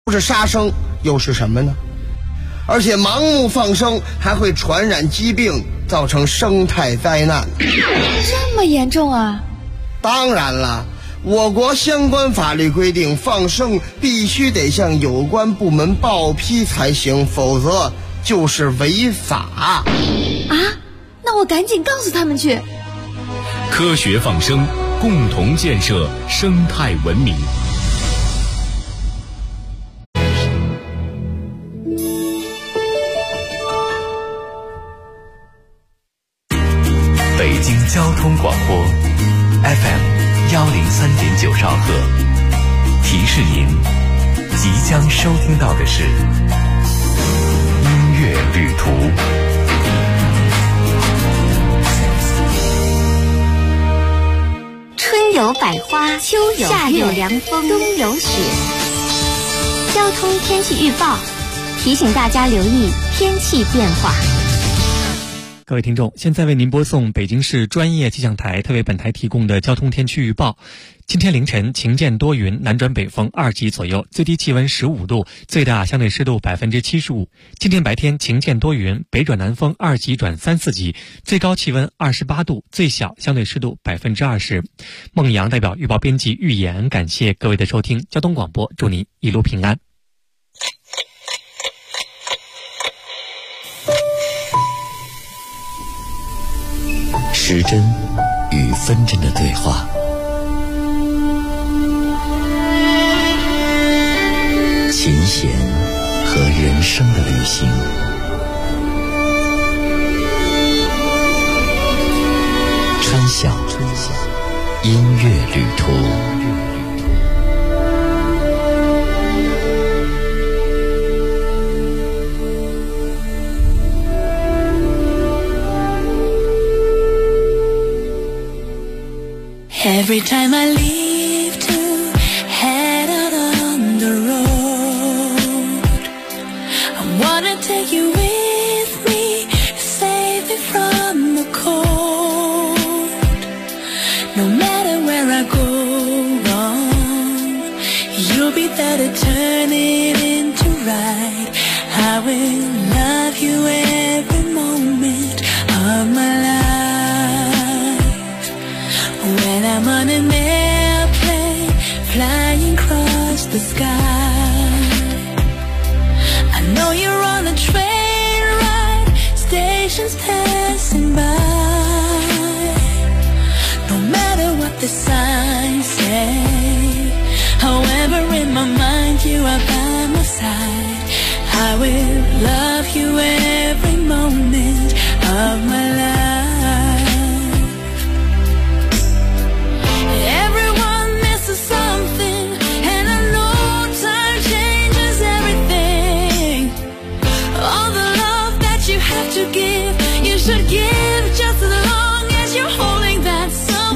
不是杀生又是什么呢？而且盲目放生还会传染疾病，造成生态灾难。 这么严重啊？ 当然了，我国相关法律规定，放生必须得向有关部门报批才行，否则就是违法。 啊？那我赶紧告诉他们去。 科学放生，共同建设生态文明。 北京交通广播 FM103.9兆赫，提示您即将收听到的是音乐旅途。 春有百花，秋有夏有凉风，冬有雪。交通天气预报提醒大家留意天气变化。 各位听众，现在为您播送北京市专业气象台特为本台提供的交通天气预报。今天凌晨晴间多云，南转北风2级左右，最低气温15度，最大相对湿度75%。今天白天晴间多云，北转南风2级转3、4级，最高气温28度，最小相对湿度20%。孟阳代表预报编辑预言，感谢各位的收听。交通广播，祝您一路平安。 时针与分针的对话，琴弦和人生的旅行，春晓音乐旅途。 Every time I leave to head out on the road, I wanna take you with me, save me from the cold. No matter where I go wrong, you'll be there to turn it into right. I will love you every moment of my life. When I'm on an airplane flying across the sky, I know you're on a train ride, stations passing by. No matter what the signs say, however in my mind you are by my side, I will love you every moment of my life. You should give just as long as you're holding that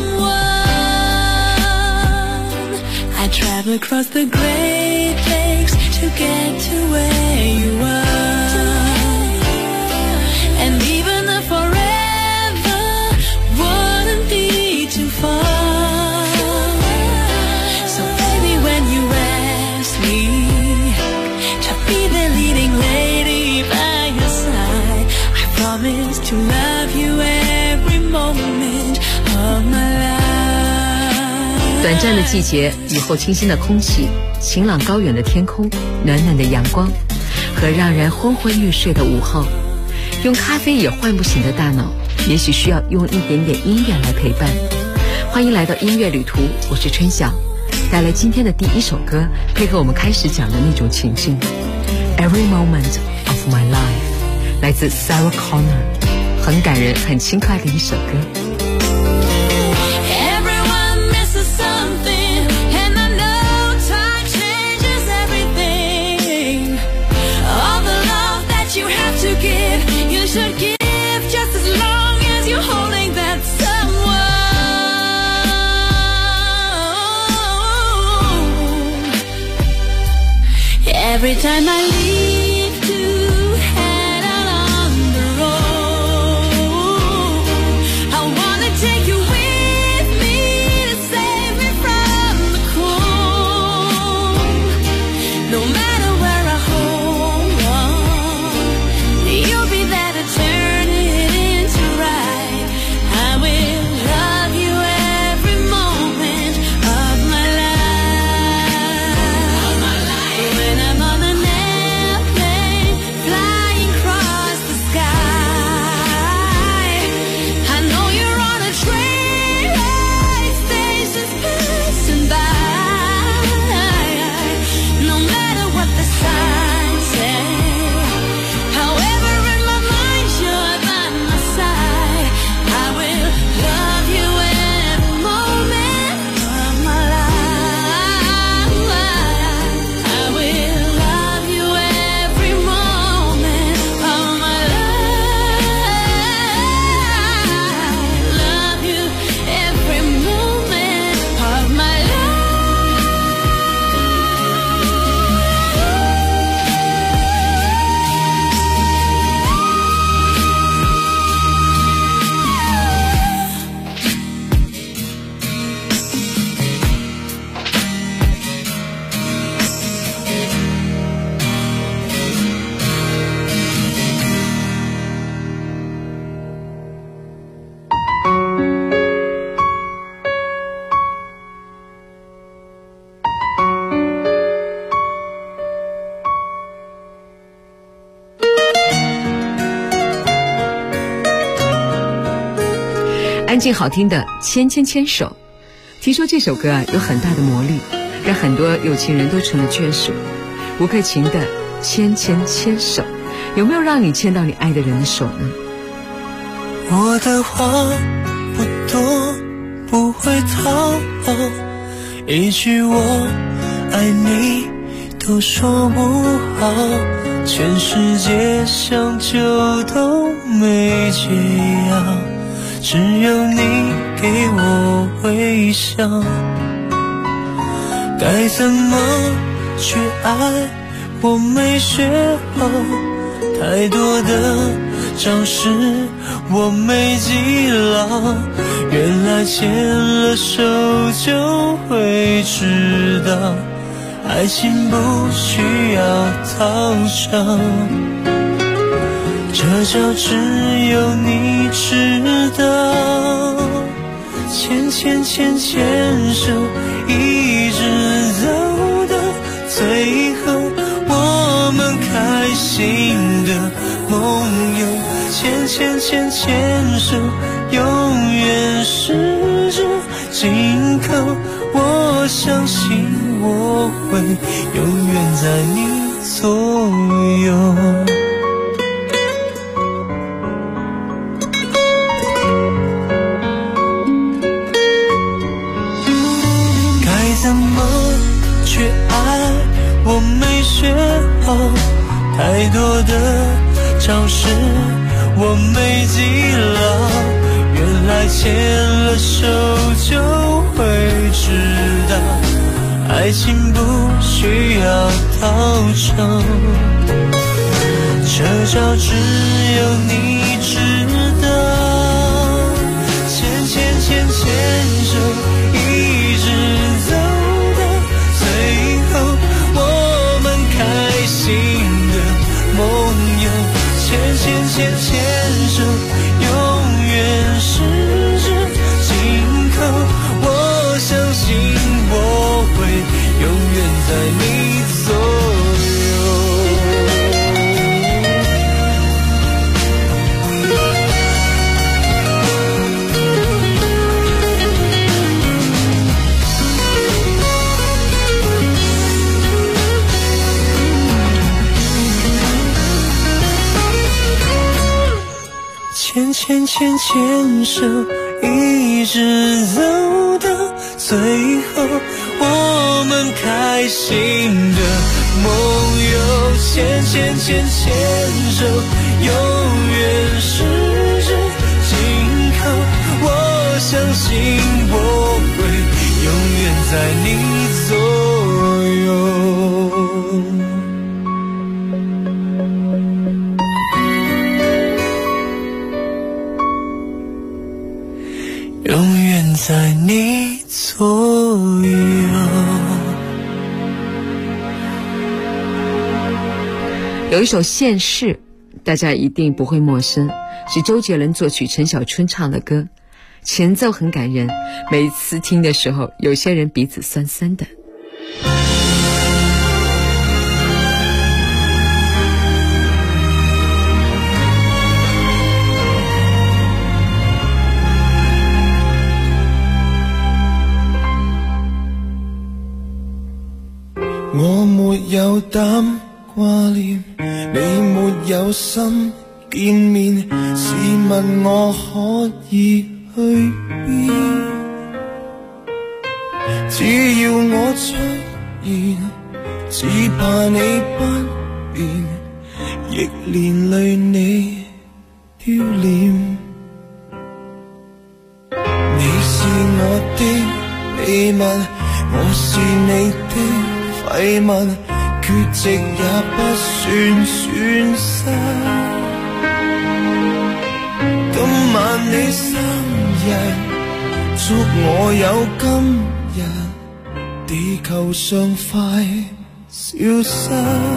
someone. I travel across the Great Lakes to get to where you are, and even the forever wouldn't be too far. So baby, when you ask me to be the leading lady by your side, I promise to love you every moment of my life. 短暂的季节，雨后清新的空气，晴朗高远的天空，暖暖的阳光，和让人昏昏欲睡的午后，用咖啡也唤不醒的大脑，也许需要用一点点音乐来陪伴。欢迎来到音乐旅途，我是春晓，带来今天的第一首歌，配合我们开始讲的那种情境。 Every moment of my life， 来自 Sarah Connor， 很感人很轻快的一首歌。 You should give just as long as you're holding that someone. Every time I leave to head out on the road, I wanna take you with me to save me from the cold. No matter 安静好听的牵牵牵手。听说这首歌啊有很大的魔力，让很多有情人都成了眷属。吴克勤的牵牵牵手，有没有让你牵到你爱的人的手呢？ 我的话不多，不会讨好，一句我爱你都说不好，全世界想救都没解药，只有你给我微笑。该怎么去爱我没学好，太多的招式我没记牢，原来牵了手就会知道，爱情不需要讨偿，这招只有你知道。牵牵牵牵手，一直走到最后，我们开心的梦游。牵牵牵牵手，永远十指紧扣，我相信我会永远在你左右。怎么去爱我没学好，太多的招式我没记牢，原来牵了手就会知道，爱情不需要讨偿，这招只有你知道。牵牵牵牵手，一直走到最后，我们开心的梦游。牵牵牵牵手，永远十指紧扣，我相信我会永远在你左右。牵牵牵牵手，一直走到最后，我们开心的梦游。牵牵牵牵手，永远十指紧扣，我相信我会永远在你左右。永远在你左右。 有一首《现世》，大家一定不会陌生，是周杰伦作曲，陈小春唱的歌，前奏很感人，每一次听的时候，有些人鼻子酸酸的。 我沒有膽掛念，你沒有心見面，試問我可以去邊？只要我出現，只怕你不變，亦連累你丟臉。你是我的秘密，我是你的廢物，缺席也不算損失。今晚你生日，祝我有今日，地球上快消失。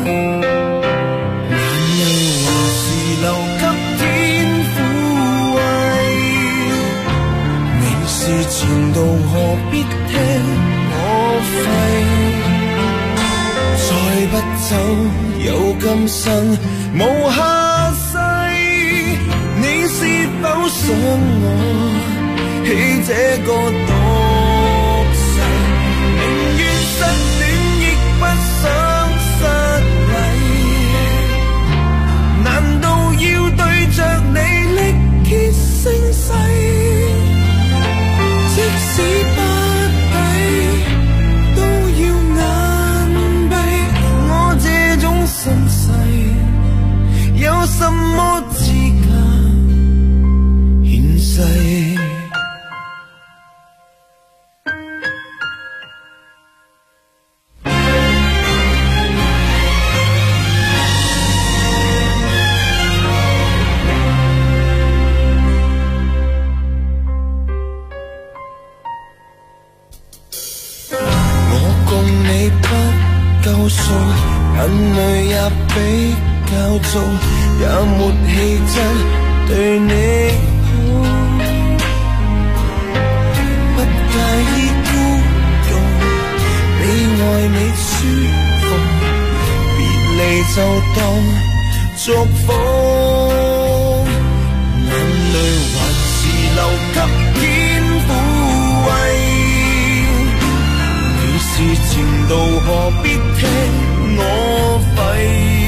眼淚何時留給天撫慰？明是前度何必聽我吠？再不走，有今生無下世。你是否想我起这个毒誓，宁愿失恋亦不想失礼。难道要对着你力竭声嘶？即使不抵，都要眼闭。我这种身世，有什么资格獻世？够數，眼淚也比較重，也沒氣質對你好，不介意孤獨，你愛你舒服，別離就當祝福，眼淚還是留給天撫慰。是前度何必聽我吠？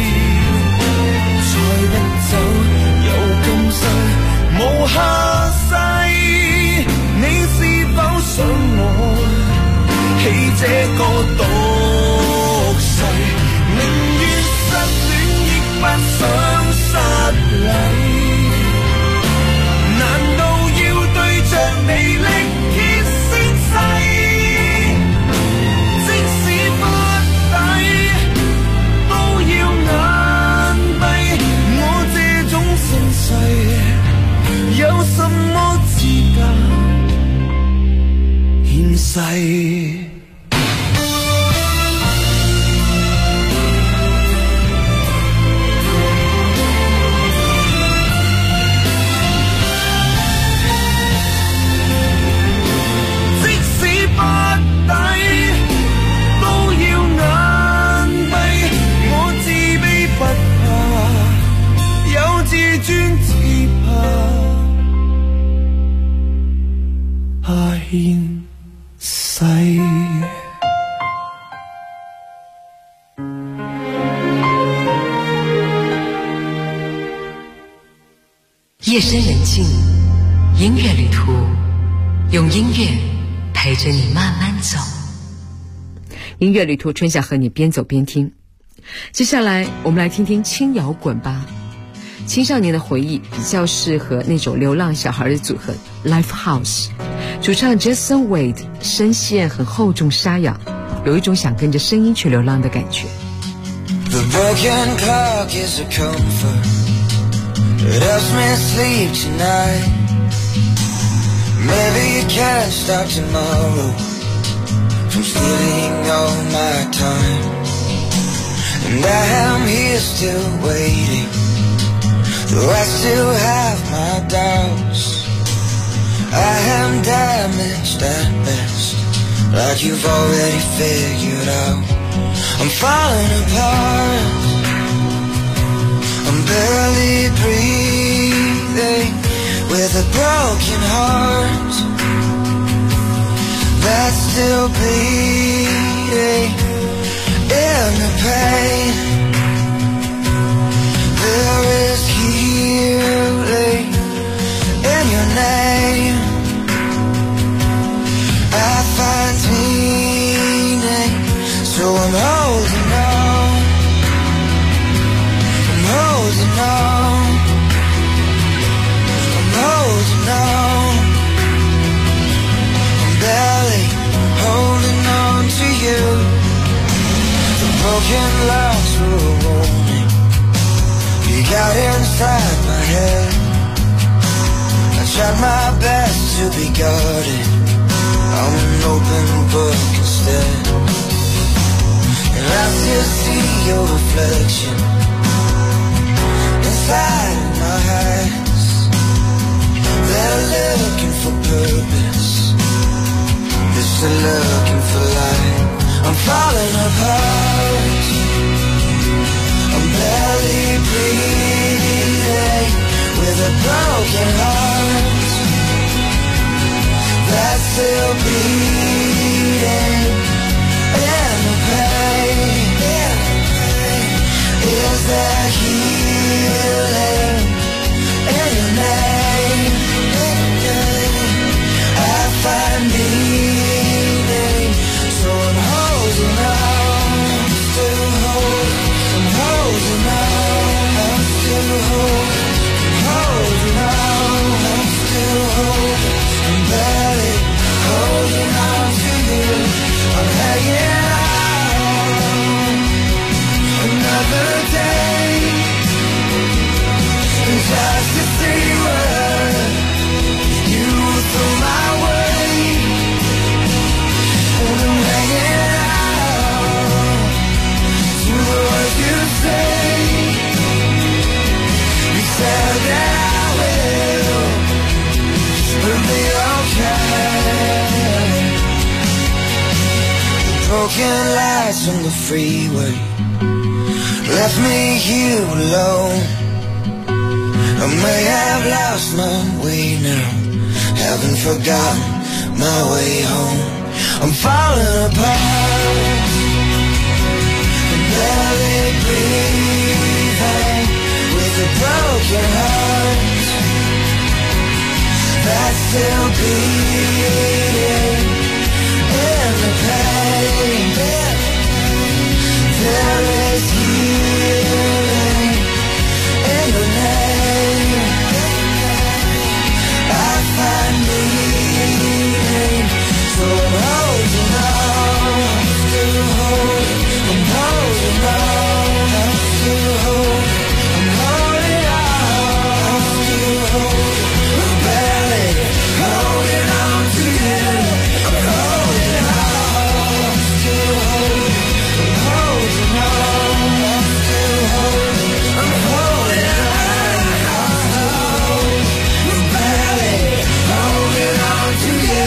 再不走有今生無下世，你是否想我起這個毒誓？寧願失戀亦不想失禮。難道要對着你力竭聲嘶？有什麼資格獻世？獻世。 夜深人静，音乐旅途，用音乐陪着你慢慢走。音乐旅途，春晓和你边走边听。接下来我们来听听轻摇滚吧。青少年的回忆比较适合那种流浪小孩的组合 Lifehouse， 主唱 Jason Wade 声线很厚重沙哑，有一种想跟着声音去流浪的感觉。 The broken clock is a comfort, it helps me sleep tonight. Maybe it can stop tomorrow from stealing all my time. And I am here still waiting, though I still have my doubts. I am damaged at best, like you've already figured out. I'm falling apart, I'm barely breathing, with a broken heart that's still bleeding. In the pain, there is healing in your name. I find meaning, so I'm holding on, I'm holding on, I'm holding on. I'm barely holding on to you. The broken locks were a warning, you got inside my head. I tried my best to be guarded, I'm an open book instead. And I still see your reflection inside my eyes. They're looking for purpose, they're looking for light. I'm falling apart, I'm barely breathing, with a broken heart there healing in your name? I find meaning, so I'm holding on, still holding, I'm holding on, I'm still holding, I'm holding on, I'm still holding, I'm barely holding on to you, I'm hanging on. Another day, just to see what you throw my way, and I'm hanging on to the words you say. You said that I will, it'll be okay. The broken lights on the freeway left me here alone. I may have lost my way now, haven't forgotten my way home. I'm falling apart, I'm barely breathing, with a broken heart that's still beating in the pain. There is healing in your name. I find meaning, so I'm holding on, I'm still holding, I'm holding on, I'm still holding, I'm holding on, I'm still holding, I'm barely holding on to you, I'm holding on, I'm still holding, I'm holding on, I'm still holding, I'm holding on, I'm barely holding on to you.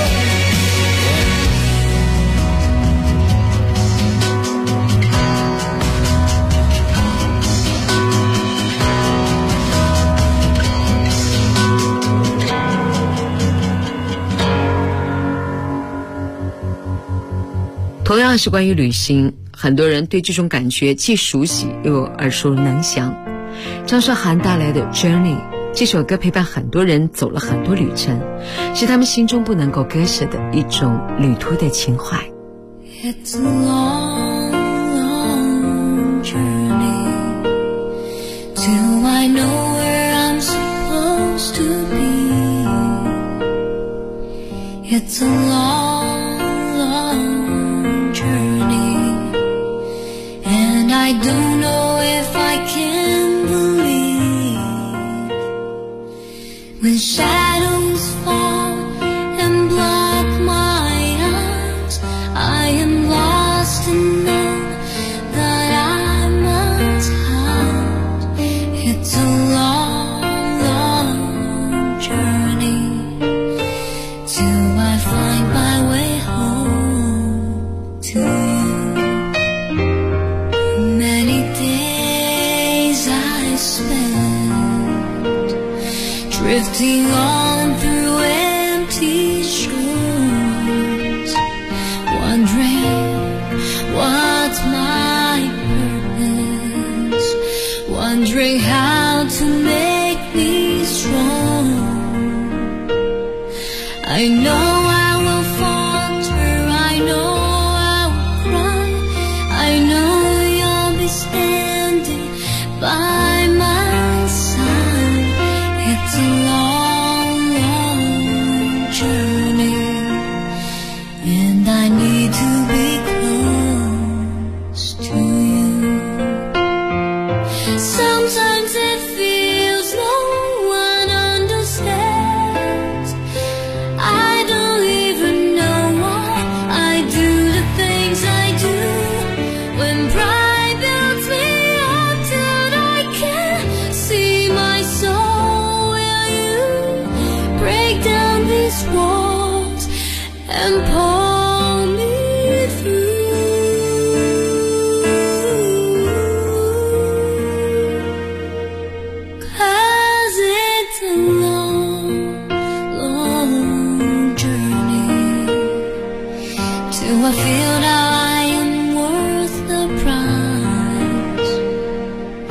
同样是关于旅行，很多人对这种感觉既熟悉又耳熟能详。张韶涵带来的 Journey 这首歌陪伴很多人走了很多旅程，是他们心中不能够割舍的一种旅途的情怀。 It's a long, long journey till I know where I'm supposed to be. It's a long, long journey, and I don't know if I can believe when shadows fall and block my eyes. I am lost and know that I must hide. It's a long, long journey till I find my way home to you. Many days I spent drifting on through empty shores, wondering what's my purpose, wondering how to make me strong. I know I will falter, I know I will cry, I know you'll be standing by my side. It's a long, long journey, and I need to be close to you. Sometimes it feels no one understands. I don't even know why I do the things I do. When pride builds me up till I can't see my soul, will you break down these walls and pull me through? 'Cause it's a long, long journey till I feel that I am worth the price.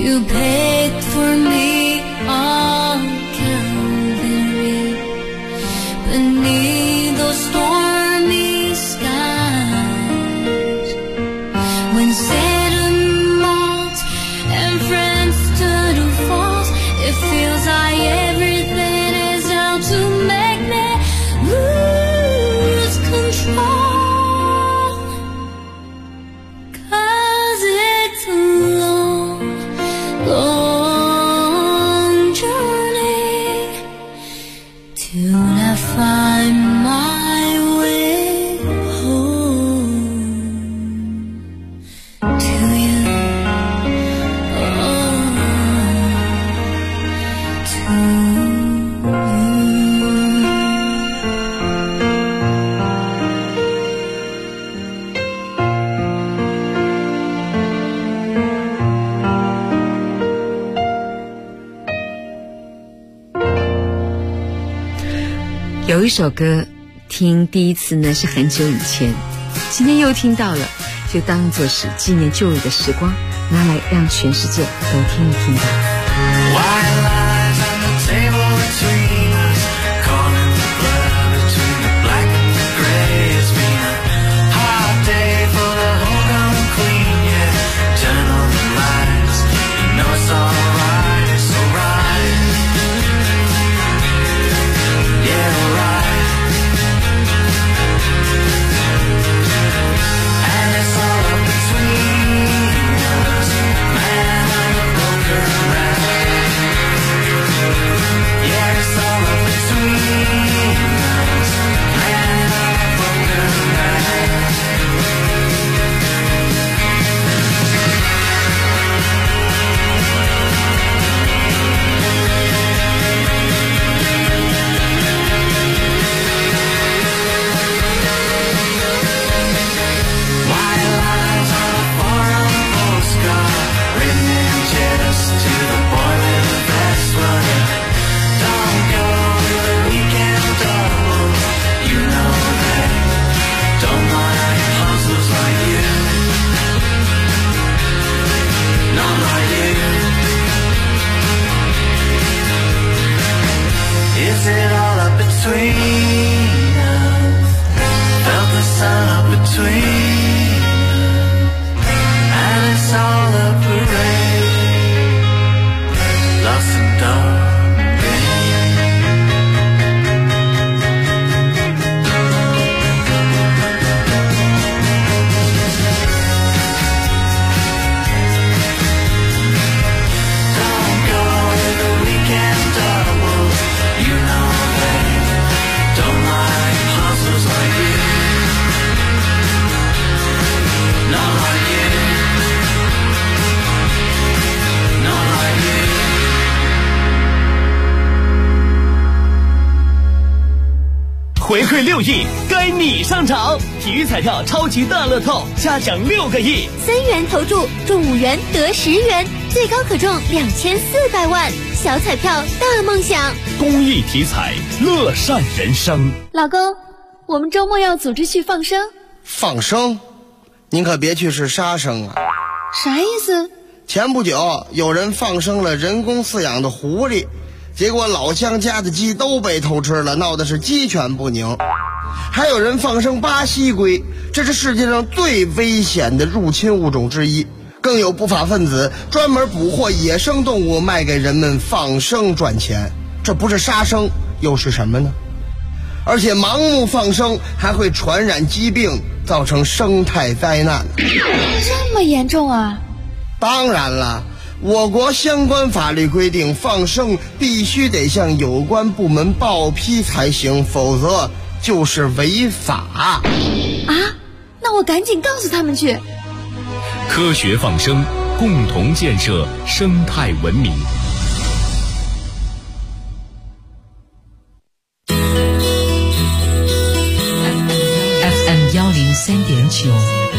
You picked for me on Calvary beneath those stormy skies. When Satan mocked and friends stood or falls, it feels like everything is out to make me lose control. 'Cause it's a long, long journey till I find my way home to you. 有一首歌听第一次呢是很久以前，今天又听到了，就当作是纪念旧日的时光，拿来让全世界都听一听吧。 Is it all up between us? Felt the sun up between us, and it's all a parade, lost in dark 回馈6亿，该你上场！体育彩票超级大乐透，加奖6个亿 ，3元投注中5元得10元，最高可中2400万，小彩票大梦想。 公益体彩，乐善人生。 老公，我们周末要组织去放生。 放生？您可别去是杀生啊！ 啥意思？ 前不久有人放生了人工饲养的狐狸，结果老乡家的鸡都被偷吃了，闹的是鸡犬不宁。还有人放生巴西龟，这是世界上最危险的入侵物种之一。更有不法分子专门捕获野生动物卖给人们放生赚钱，这不是杀生又是什么呢？而且盲目放生还会传染疾病，造成生态灾难。 这么严重啊？ 当然了，我国相关法律规定，放生必须得向有关部门报批才行，否则就是违法。 啊？那我赶紧告诉他们去。 科学放生，共同建设生态文明。 FM 103.9，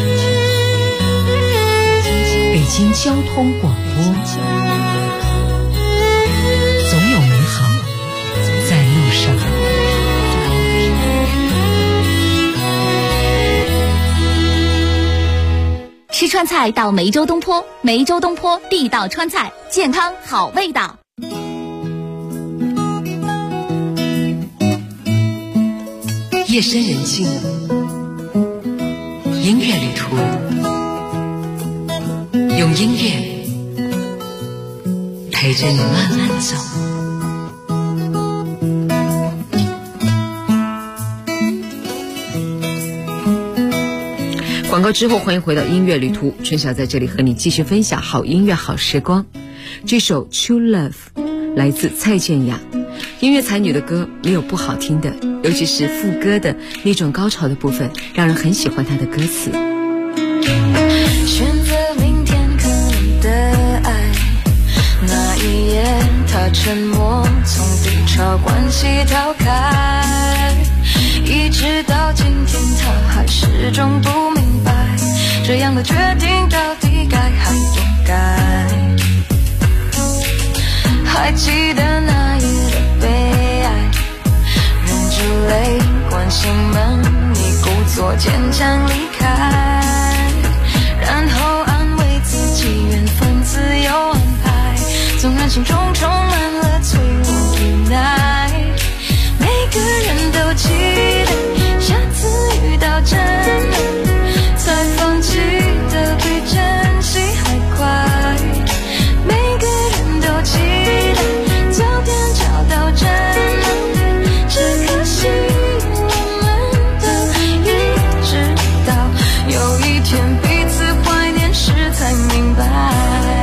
北京交通广播，总有美好在路上。 吃川菜到梅州东坡，梅州东坡地道川菜，健康好味道。 夜深人静，音乐旅途，用音乐陪着你慢慢走。广告之后，欢迎回到音乐旅途，春晓在这里和你继续分享好音乐好时光。这首 True Love 来自蔡健雅，音乐才女的歌没有不好听的，尤其是副歌的那种高潮的部分，让人很喜欢她的歌词。 选择明天可能的爱，那一夜他沉默，从低潮关系逃开，一直到今天他还始终不明白，这样的决定到底该还不该。还记得那夜的悲哀，忍住泪关心门，你故作坚强离开，然后安慰自己缘分自有安排，纵然心中充满了脆弱无奈，每个人都期待下次遇到真爱，才放弃的比珍惜还快，每个人都期待早点找到真爱，只可惜我们都一直到有一天彼此怀念时才明白。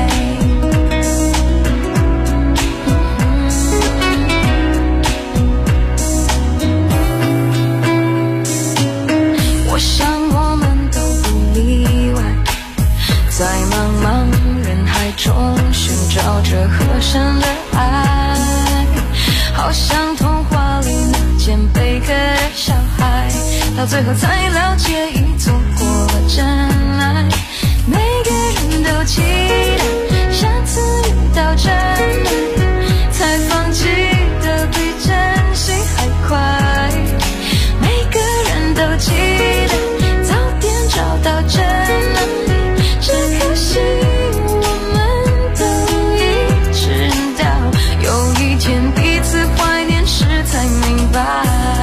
我想我们都不例外，在茫茫人海中寻找着合身的爱，好像童话里那件贝壳的小孩，到最后才了解已错过了真爱，每个人都期待下次遇到真爱，才放弃的比珍惜还快，每个人都期待早点找到真爱，只可惜我们都一直到有一天彼此怀念时才明白。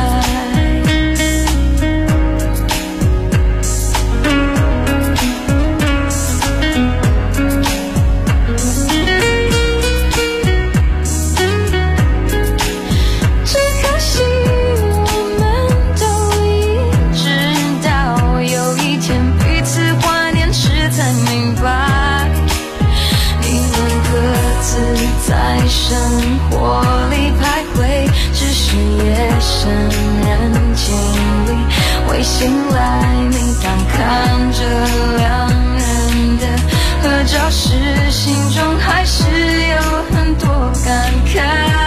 在生活里徘徊，只是夜深人静里会醒来，每当看着两人的合照时，心中还是有很多感慨，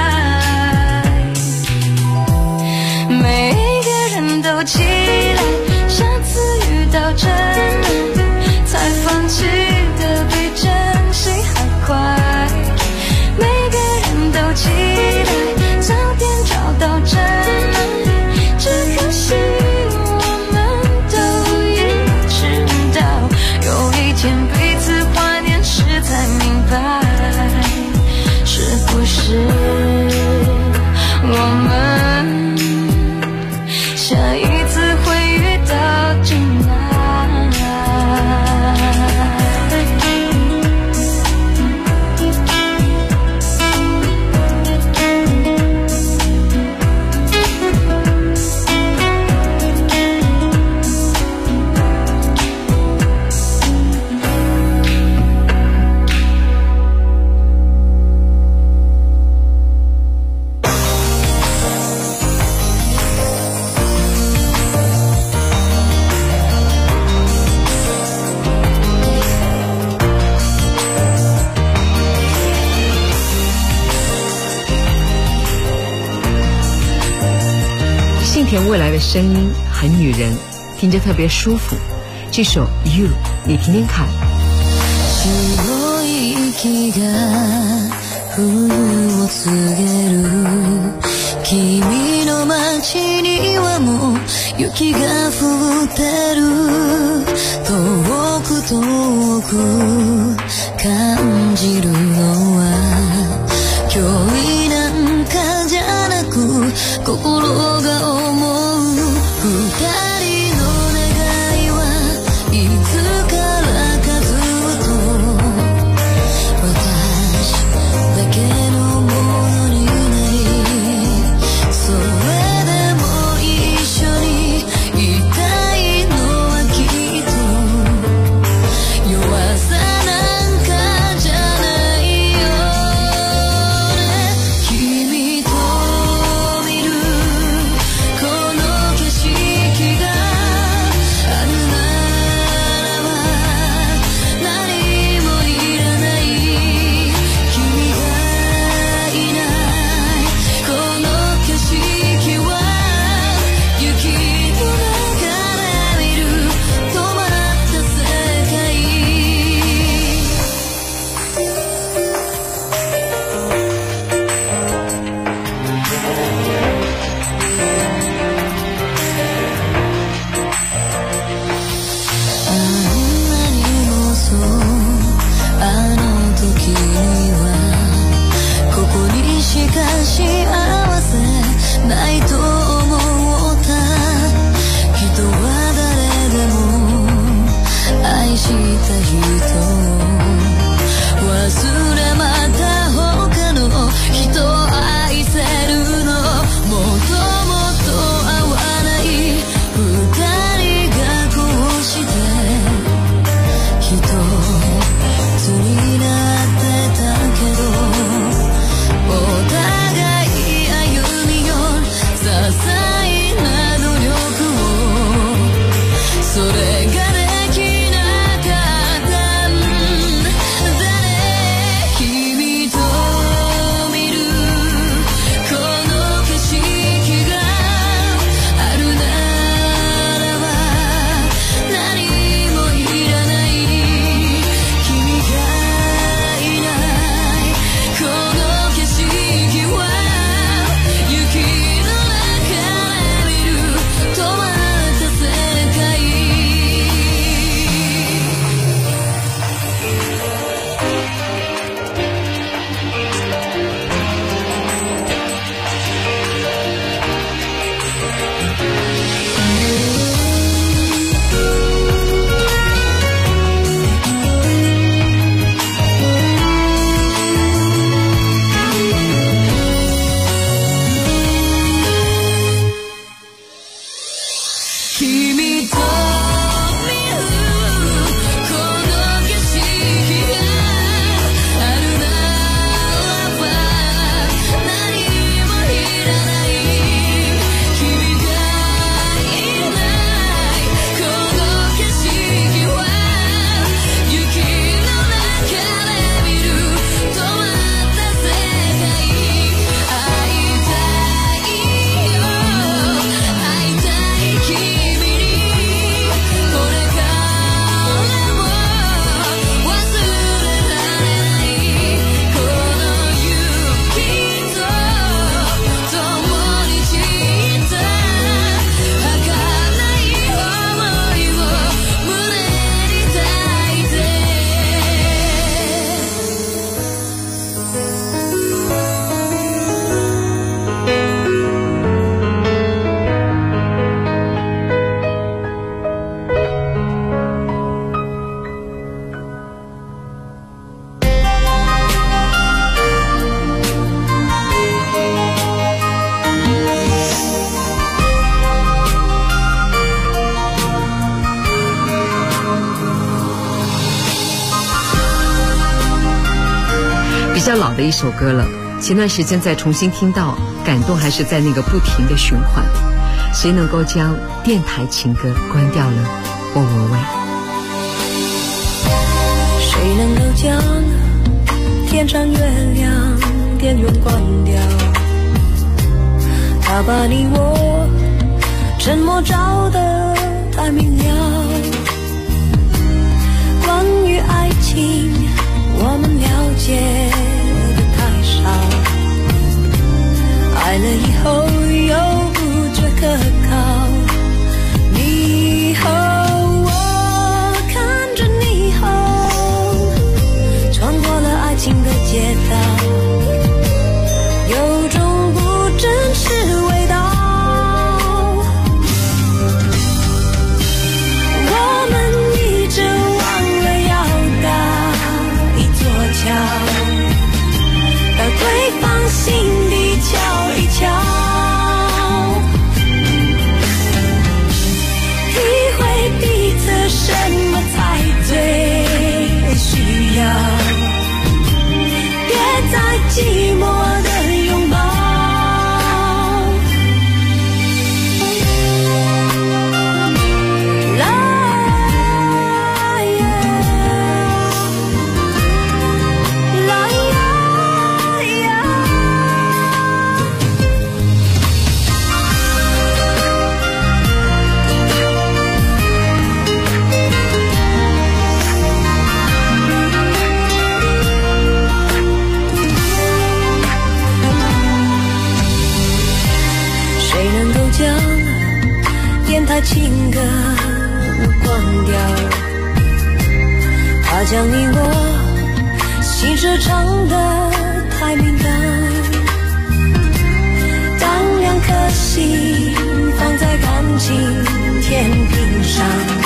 每个人都期待下次遇到真爱，才放弃的比珍惜还快，都期待早点找到真爱，只可惜我们都一直到有一天彼此怀念时才明白，是不是我们下一次会遇到真爱。 田未来的声音很女人，听着特别舒服。这首 You 你听听看。 白い息が冬を告げる君の街にはもう雪が降ってる遠く遠く感じるのは距離なんかじゃなく心が思う二人の願いはいつからかずっと私だけのものになりそれでも一緒にいたいのはきっと弱さなんかじゃないよね君と見るこの景色があるならば何もいらない君がいないこの景色は雪の中で見る止まった世界あんなにもそうあの時にはここにしか幸せないと思った人は誰でも愛した人を忘れまた他の人を愛せるのもっともっと合わない二人がこうして一つになってたけどお互い歩み寄る些細な努力をそれができなかったんだね君と見るこの景色があるならば何もいらない君がいないこの景色は雪の中で見る止まった世界君と見るこの景色があるならば何もいらない君がいないこの景色は雪の中で見る止まった世界会いたいよ会いたい君これからも忘れられないこの雪と共に散った儚い想いを胸に抱いて比较老的一首歌了，前段时间再重新听到，感动还是在那个不停的循环。谁能够将电台情歌关掉呢？莫文蔚。 谁能够将天上月亮电源关掉？他把你我沉默照得太明了。关于爱情，我们了解的太少。爱了以后又不觉可靠。你和我看着霓虹。 街道，有种不真实味道。我们一直忘了要搭一座桥，到对方心底瞧一瞧，体会彼此什么才最需要，别再寂寞的拥抱。电台情歌关掉，他将你我心事唱得太敏感，当两颗心放在感情天平上，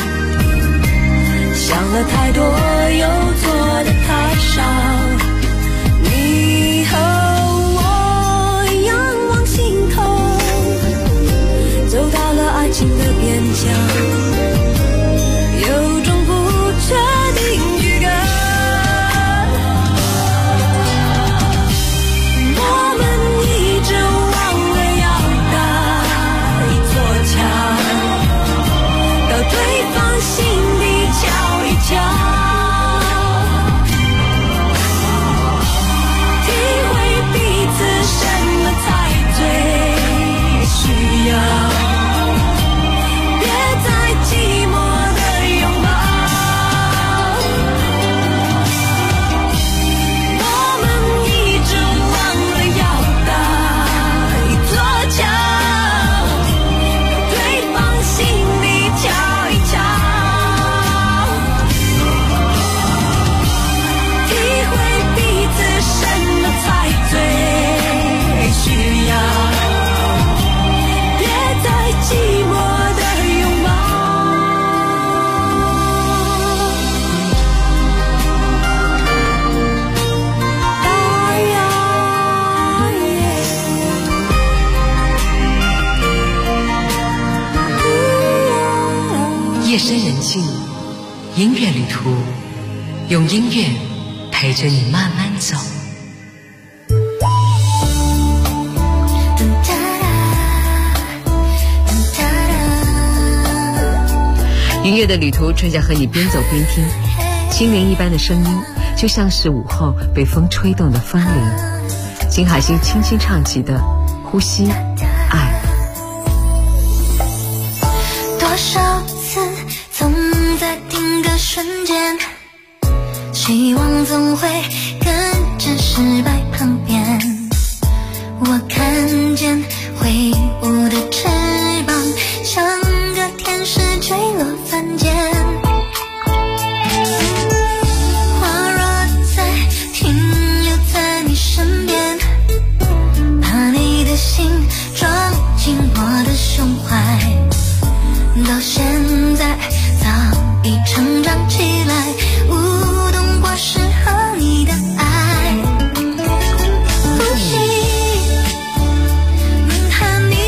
想了太多又做得太少，你和我仰望星空，走到了爱情的边疆，有种不确定预感。我们一直忘了要搭一座桥，到对方心底瞧一瞧，体会彼此什么才最需要。 夜深人静，音乐旅途，用音乐陪着你慢慢走。音乐的旅途，春夏和你边走边听，心灵一般的声音，就像是午后被风吹动的风铃。金海心轻轻唱起的《呼吸爱》。 多少次总在定格瞬间，希望总会跟着失败旁边。我看见挥舞的翅膀，像个天使坠落凡间。花若再停留在你身边，把你的心装进我的胸怀，到现在早已成长起来，舞动过适合你的爱。呼吸，看你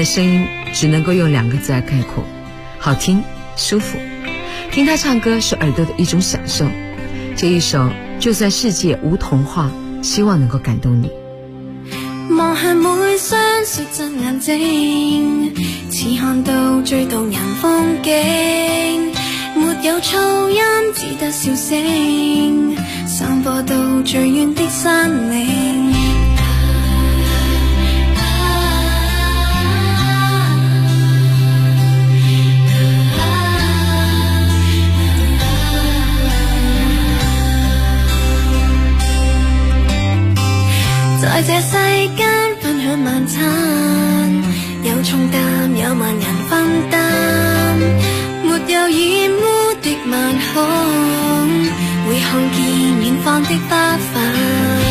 声音只能够用2个字来概括，好听舒服。听他唱歌是耳朵的一种享受。这一首就算世界無童話，希望能夠感動你。 望向每雙率真眼睛，似看到最動人風景，沒有噪音，只得笑聲，散播到最遠的山嶺。在這世間分享晚餐，有重擔有萬人分擔，沒有染污的晚空，會看見遠方的花瓣。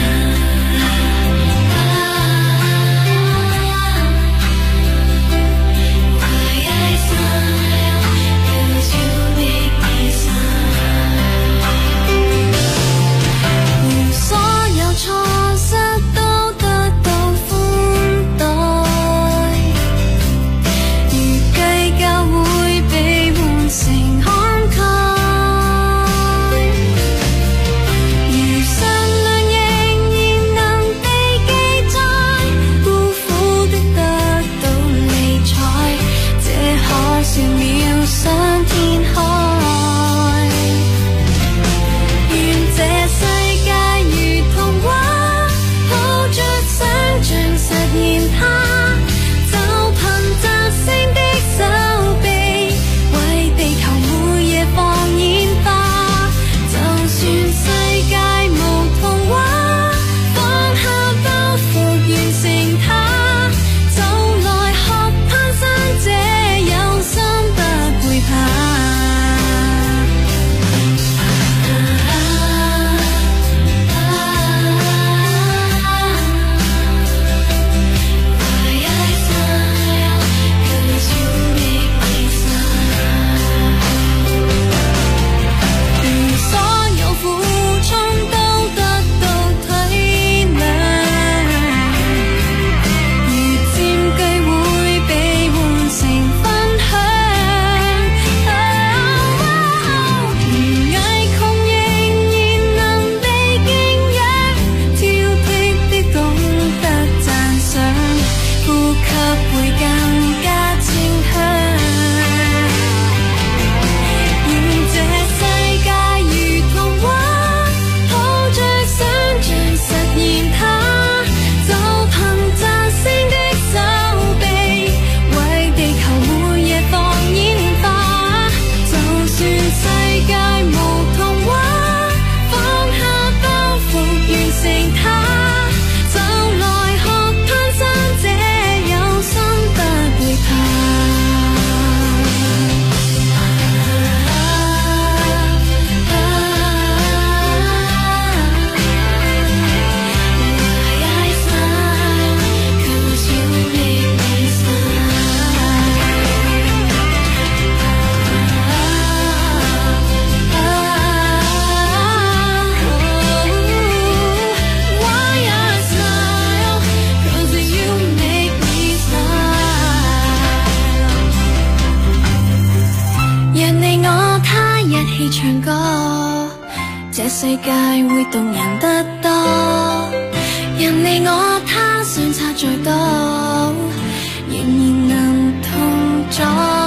世界會動人得多，人你我他相差再多，仍然能同坐。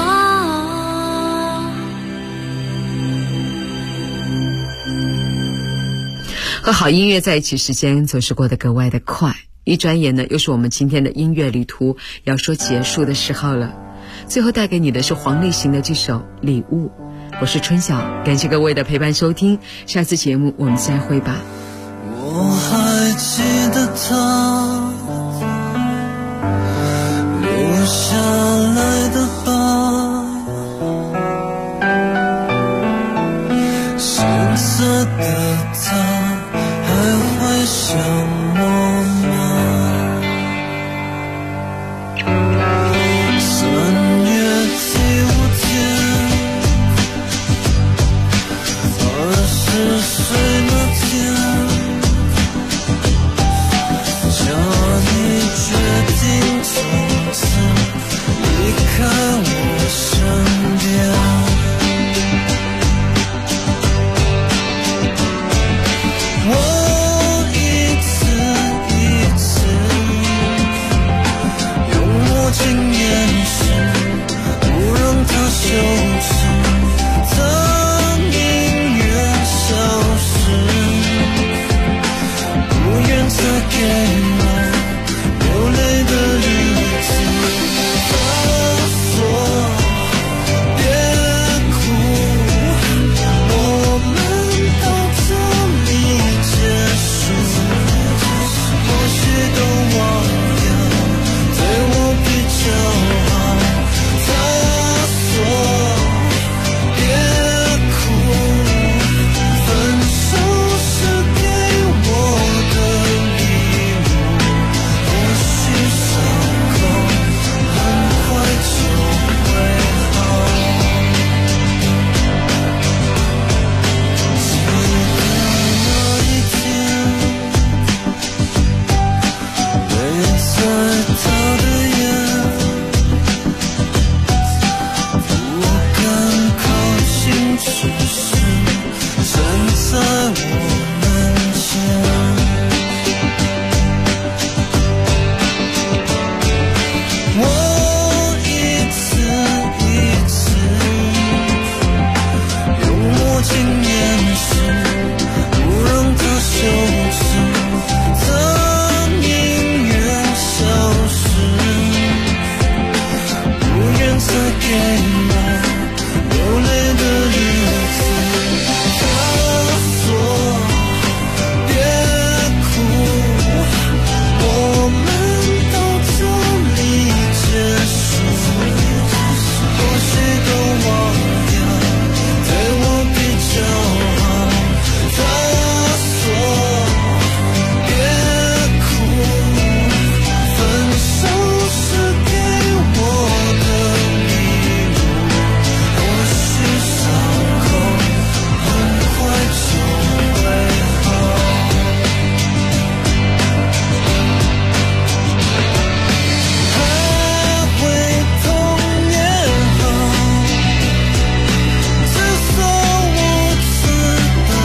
和好音乐在一起，时间总是过得格外的快，一转眼呢，又是我们今天的音乐旅途要说结束的时候了。最后带给你的是黄立行的这首《礼物》。我是春晓，感谢各位的陪伴收听，下次节目我们再会吧。 我还记得他留下来的疤，现在的他还会想我吗？3月第5天20岁那天，叫你决定从此我一次一次用墨镜掩饰，不让它羞耻，曾宁愿消失，不愿再给我流泪的日子。他说别哭，我们到这里结束，或许都忘掉对我比较好。他说别哭，分手是给我的礼物，或许伤口很快就会好。他会童年好，至少我知道，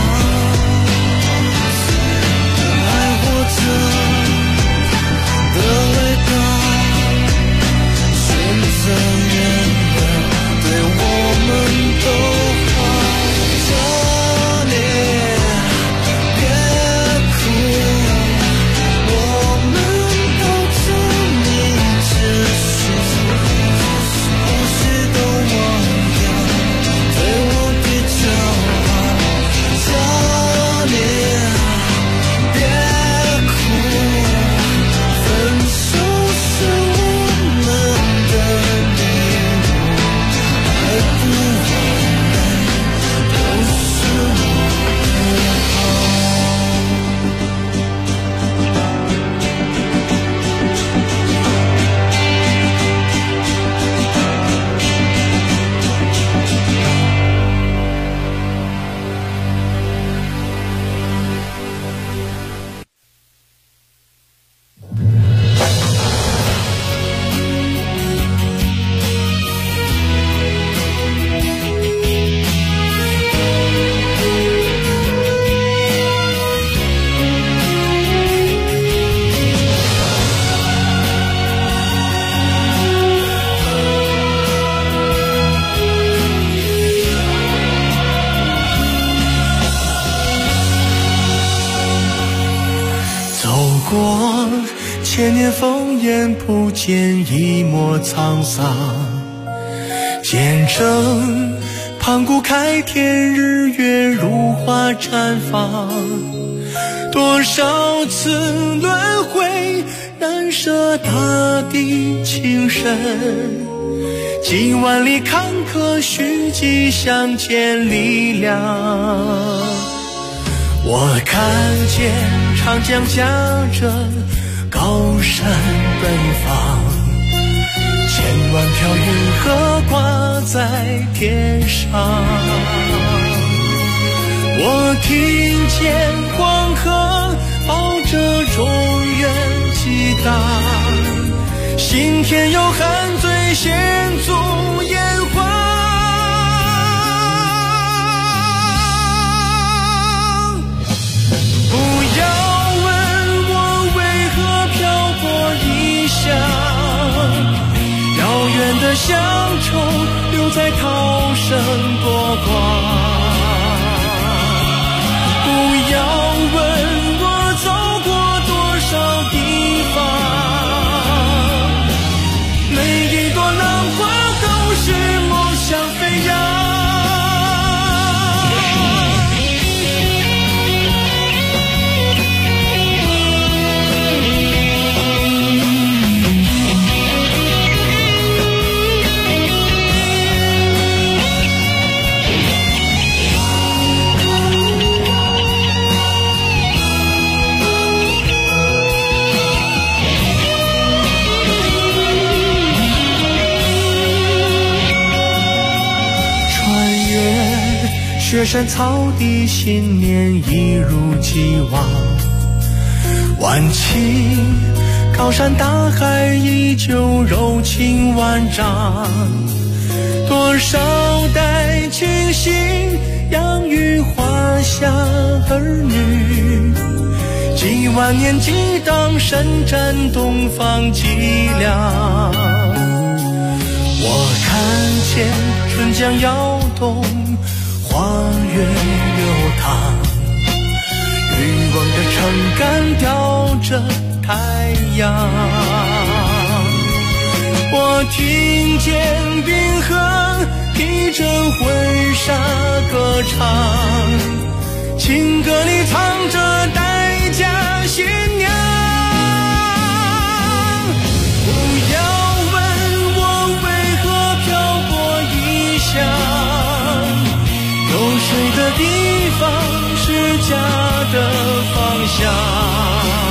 还活着的味道，选择原谅，对我们都好。少年别哭，我们到这里结束，或许都忘掉对我比较好。少年别哭，分手是我们的礼物，爱不完美都是我不好。 走过千年烽烟，不见一抹沧桑，见证盘古开天，日月如花绽放。多少次轮回，难舍大地情深，几万里坎坷，虚迹相见力量。我看见长江夹着高山奔放，千万条云河挂在天上。我听见黄河抱着中原激荡，心田有汉醉献足烟花。不要问我为何漂泊异乡，遥远的乡愁留在涛声波光。不要问我走过多少地方，每一朵浪花都是梦想飞扬。雪山草地，信念一如既往。万顷高山大海，依旧柔情万丈。多少代清醒，养育华夏儿女。几万年激荡，伸展东方脊梁。 现春江摇动，花园流淌，欲望的长杆吊着太阳。我听见冰河披着婚纱歌唱，情歌里藏着待嫁新娘。不要问我为何漂泊异乡，有水的地方是家的方向。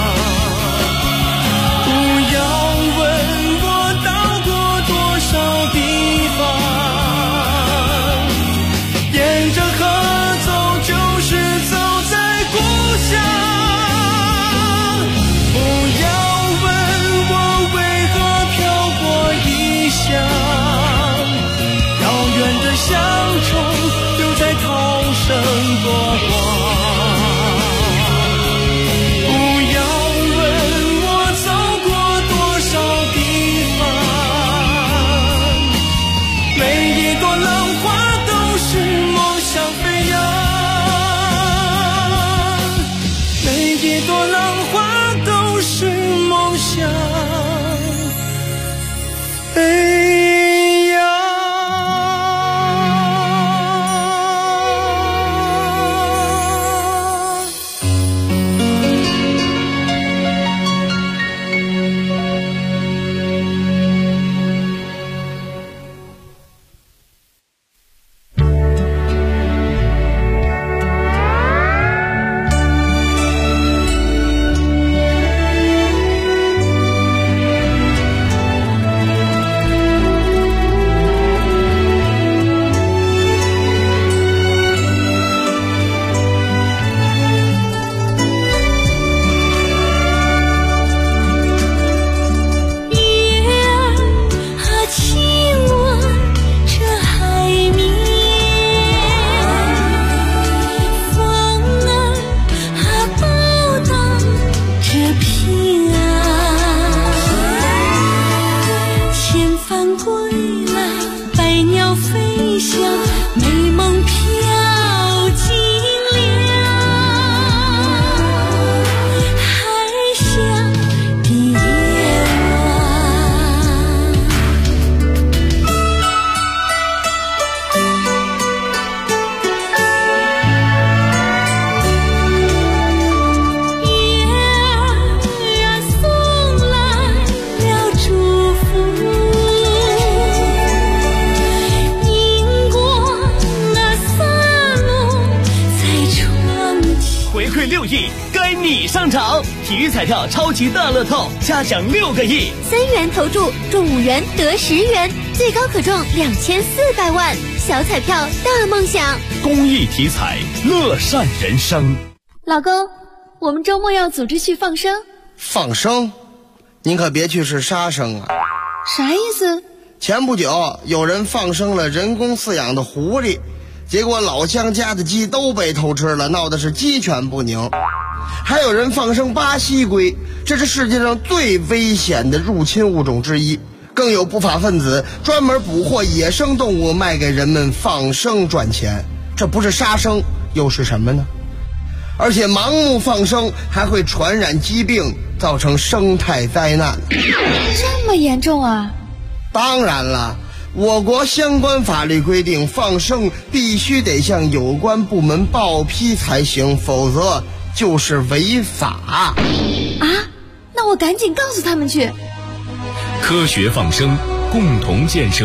体育彩票超级大乐透，嘉奖6个亿 ，3元投注中5元得10元，最高可中2400万，小彩票大梦想。 公益体彩，乐善人生。 老公，我们周末要组织去放生。 放生？您可别去是杀生啊！ 啥意思？ 前不久有人放生了人工饲养的狐狸，结果老乡家的鸡都被偷吃了，闹的是鸡犬不宁。还有人放生巴西龟，这是世界上最危险的入侵物种之一。更有不法分子专门捕获野生动物卖给人们放生赚钱，这不是杀生又是什么呢？而且盲目放生还会传染疾病，造成生态灾难。 这么严重啊？ 当然了，我国相关法律规定，放生必须得向有关部门报批才行，否则就是违法啊！ 那我赶紧告诉他们去。 科学放生，共同建设